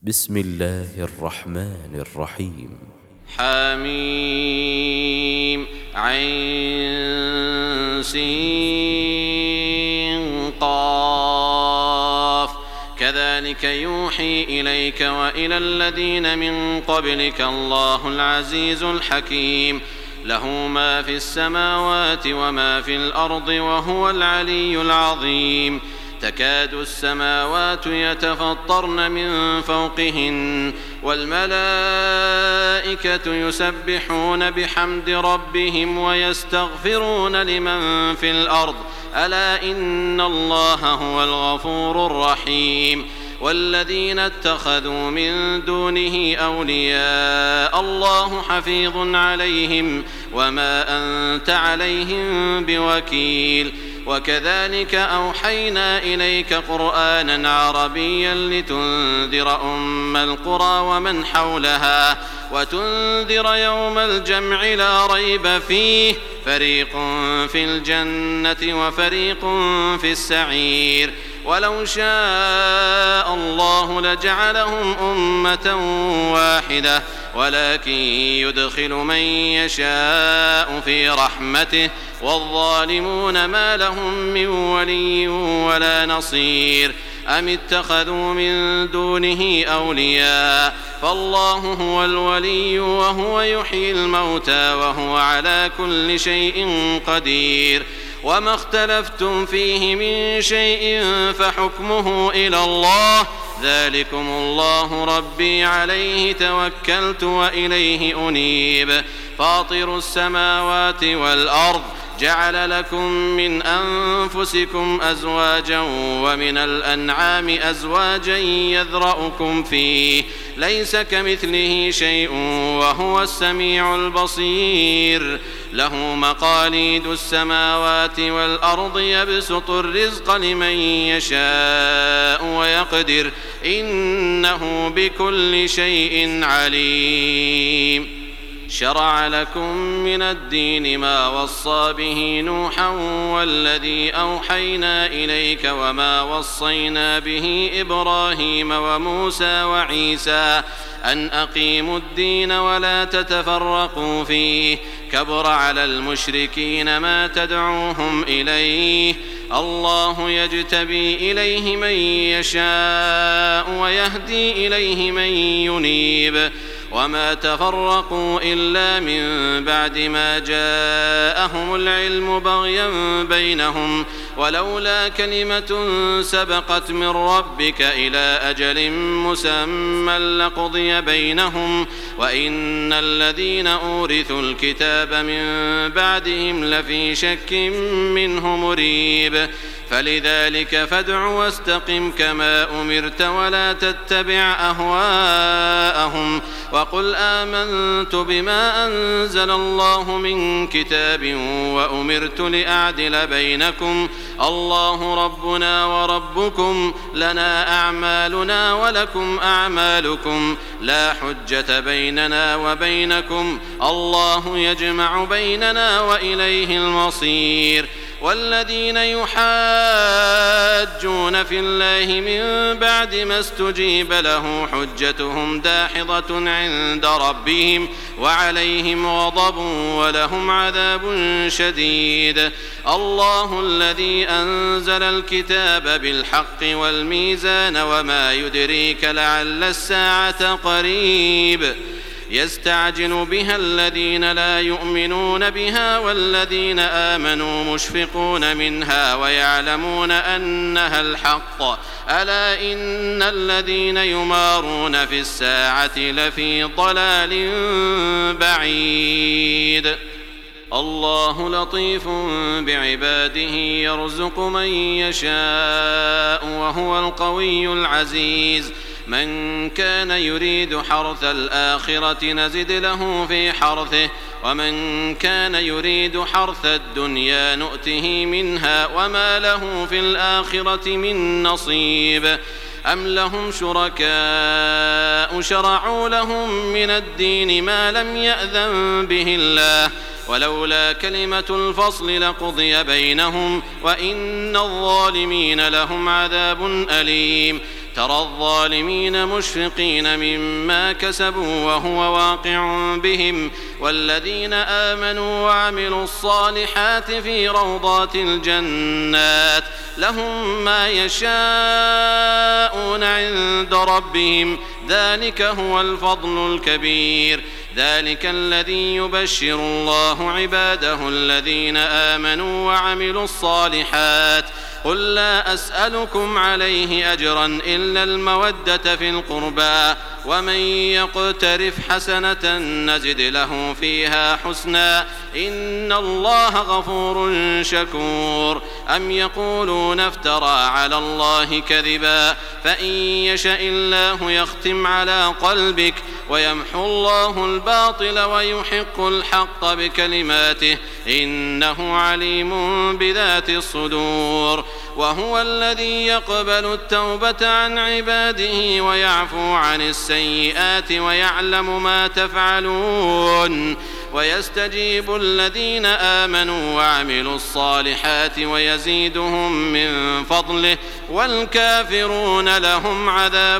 بسم الله الرحمن الرحيم. حميم عين سين قاف كذلك يوحي إليك وإلى الذين من قبلك الله العزيز الحكيم له ما في السماوات وما في الأرض وهو العلي العظيم. تكاد السماوات يتفطرن من فوقهن والملائكة يسبحون بحمد ربهم ويستغفرون لمن في الأرض ألا إن الله هو الغفور الرحيم. والذين اتخذوا من دونه أولياء الله حفيظ عليهم وما أنت عليهم بوكيل. وكذلك أوحينا إليك قرآنا عربيا لتنذر أم القرى ومن حولها وتنذر يوم الجمع لا ريب فيه فريق في الجنة وفريق في السعير. ولو شاء الله لجعلهم أمة واحدة ولكن يدخل من يشاء في رحمته والظالمون ما لهم من ولي ولا نصير. أم اتخذوا من دونه أولياء فالله هو الولي وهو يحيي الموتى وهو على كل شيء قدير. وما اختلفتم فيه من شيء فحكمه إلى الله ذلكم الله ربي عليه توكلت وإليه أنيب. فاطر السماوات والأرض جعل لكم من أنفسكم أزواجا ومن الأنعام أزواجا يذرأكم فيه ليس كمثله شيء وهو السميع البصير. له مقاليد السماوات والأرض يبسط الرزق لمن يشاء ويقدر إنه بكل شيء عليم. شرع لكم من الدين ما وصى به نوحا والذي أوحينا إليك وما وصينا به إبراهيم وموسى وعيسى أن أقيموا الدين ولا تتفرقوا فيه كبر على المشركين ما تدعوهم إليه الله يجتبي إليه من يشاء ويهدي إليه من ينيب. وما تفرقوا إلا من بعد ما جاءهم العلم بغيا بينهم ولولا كلمة سبقت من ربك إلى أجل مسمى لقضي بينهم وإن الذين أورثوا الكتاب من بعدهم لفي شك منه مريب. فلذلك فادع واستقم كما أمرت ولا تتبع أهواءهم وقل آمنت بما أنزل الله من كتاب وأمرت لأعدل بينكم الله ربنا وربكم لنا أعمالنا ولكم أعمالكم لا حجة بيننا وبينكم الله يجمع بيننا وإليه المصير. والذين يحاجون في الله من بعد ما استجيب له حجتهم داحضة عند ربهم وعليهم غضب ولهم عذاب شديد. الله الذي أنزل الكتاب بالحق والميزان وما يدريك لعل الساعة قريب. يستعجل بها الذين لا يؤمنون بها والذين آمنوا مشفقون منها ويعلمون أنها الحق ألا إن الذين يمارون في الساعة لفي ضلال بعيد. الله لطيف بعباده يرزق من يشاء وهو القوي العزيز. من كان يريد حرث الآخرة نزد له في حرثه ومن كان يريد حرث الدنيا نؤته منها وما له في الآخرة من نصيب. أم لهم شركاء شرعوا لهم من الدين ما لم يأذن به الله ولولا كلمة الفصل لقضي بينهم وإن الظالمين لهم عذاب أليم. ترى الظالمين مشفقين مما كسبوا وهو واقع بهم والذين آمنوا وعملوا الصالحات في روضات الجنات لهم ما يشاءون عند ربهم ذلك هو الفضل الكبير ذلك الذي يبشر الله عباده الذين آمنوا وعملوا الصالحات قل لا أسألكم عليه أجرا إلا المودة في القربى ومن يقترف حسنة نزد له فيها حسنا إن الله غفور شكور أم يقولون افترى على الله كذبا فإن يشأ الله يختم على قلبك ويمحو الله الباطل ويحق الحق بكلماته إنه عليم بذات الصدور وهو الذي يقبل التوبة عن عباده ويعفو عن السيئات ويعلم ما تفعلون ويستجيب الذين آمنوا وعملوا الصالحات ويزيدهم من فضله والكافرون لهم عذاب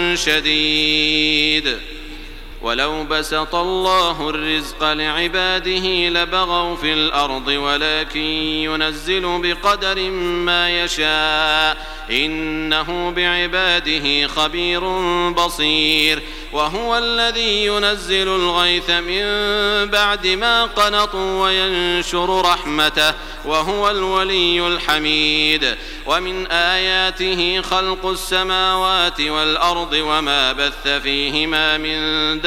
شديد ولو بسط الله الرزق لعباده لبغوا في الأرض ولكن ينزل بقدر ما يشاء إنه بعباده خبير بصير وهو الذي ينزل الغيث من بعد ما قنطوا وينشر رحمته وهو الولي الحميد ومن آياته خلق السماوات والأرض وما بث فيهما من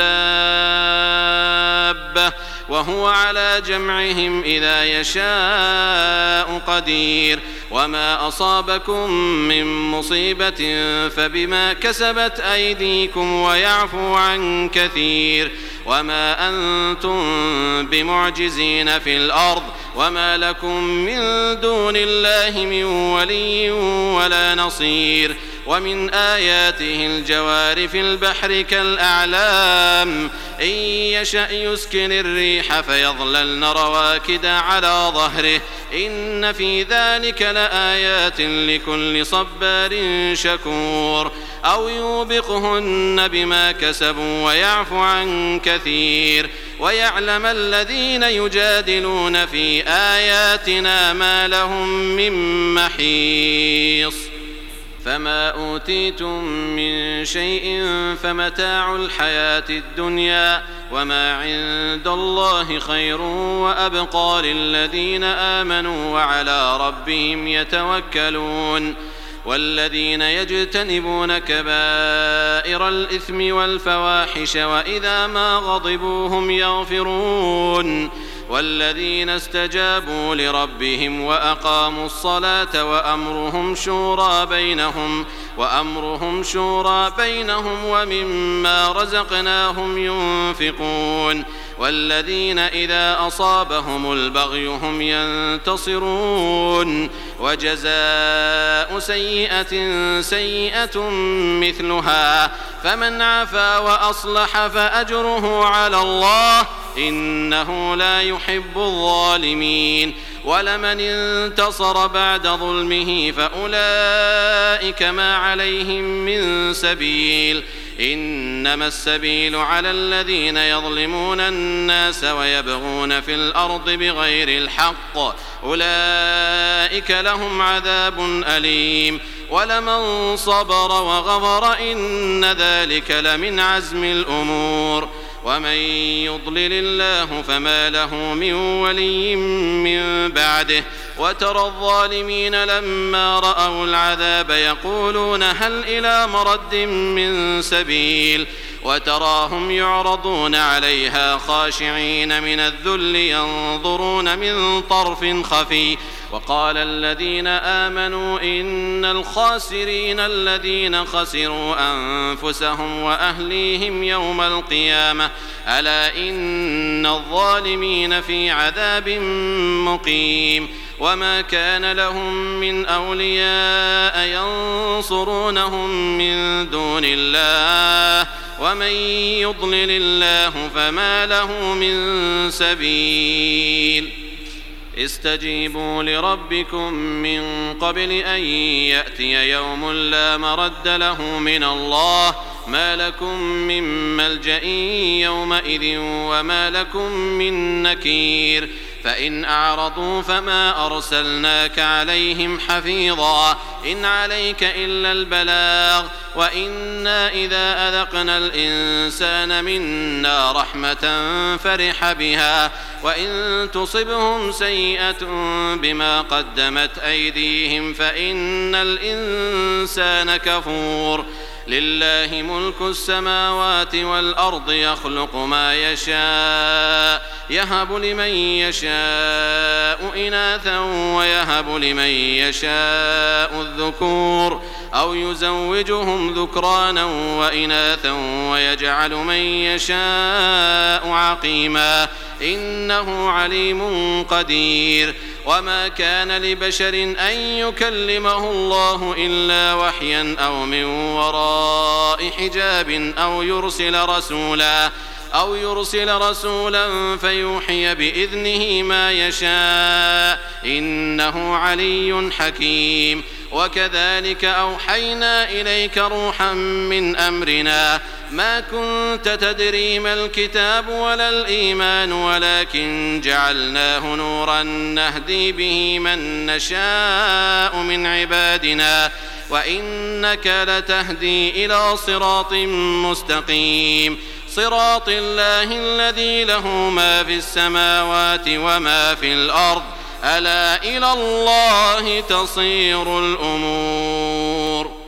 دابة وهو على جمعهم إذا يشاء قدير وما أصابكم من مصيبة فبما كسبت أيديكم ويعفو عن كثير وما أنتم بمعجزين في الأرض وما لكم من دون الله من ولي ولا نصير ومن آياته الجوار في البحر كالأعلام إن يشأ يسكن الريح فيظللن رواكد على ظهره إن في ذلك لآيات لكل صبار شكور أو يوبقهن بما كسبوا ويعفو عن كثير ويعلم الذين يجادلون في آياتنا ما لهم من محيص فما أوتيتم من شيء فمتاع الحياة الدنيا وما عند الله خير وأبقى للذين آمنوا وعلى ربهم يتوكلون والذين يجتنبون كبائر الإثم والفواحش وإذا ما غضبوا هم يغفرون والذين استجابوا لربهم وأقاموا الصلاة وأمرهم شورى بينهم ومما رزقناهم ينفقون والذين إذا أصابهم البغي هم ينتصرون وجزاء سيئة مثلها فمن عفا وأصلح فأجره على الله إنه لا يحب الظالمين ولمن انتصر بعد ظلمه فأولئك ما عليهم من سبيل إنما السبيل على الذين يظلمون الناس ويبغون في الأرض بغير الحق أولئك لهم عذاب أليم ولمن صبر وغفر إن ذلك لمن عزم الأمور ومن يضلل الله فما له من ولي من بعده وترى الظالمين لما رأوا العذاب يقولون هل إلى مرد من سبيل وتراهم يعرضون عليها خاشعين من الذل ينظرون من طرف خفي وقال الذين آمنوا إن الخاسرين الذين خسروا أنفسهم وأهليهم يوم القيامة ألا إن الظالمين في عذاب مقيم وما كان لهم من أولياء ينصرونهم من دون الله ومن يضلل الله فما له من سبيل استجيبوا لربكم من قبل أن يأتي يوم لا مرد له من الله ما لكم من ملجأ يومئذ وما لكم من نكير فإن أعرضوا فما أرسلناك عليهم حفيظا إن عليك إلا البلاغ وإنا إذا أذقنا الإنسان منا رحمة فرح بها وإن تصبهم سيئة بما قدمت أيديهم فإن الإنسان كفور لله ملك السماوات والأرض يخلق ما يشاء يهب لمن يشاء إناثا ويهب لمن يشاء الذكور أو يزوجهم ذكرانا وإناثا ويجعل من يشاء عقيما إنه عليم قدير وما كان لبشر أن يكلمه الله إلا وحيا أو من وراء حجاب أو يرسل رسولا فيوحي بإذنه ما يشاء إنه علي حكيم وكذلك أوحينا إليك روحا من أمرنا ما كنت تدري ما الكتاب ولا الإيمان ولكن جعلناه نورا نهدي به من نشاء من عبادنا وإنك لتهدي إلى صراط مستقيم صراط الله الذي له ما في السماوات وما في الأرض ألا إلى الله تصير الأمور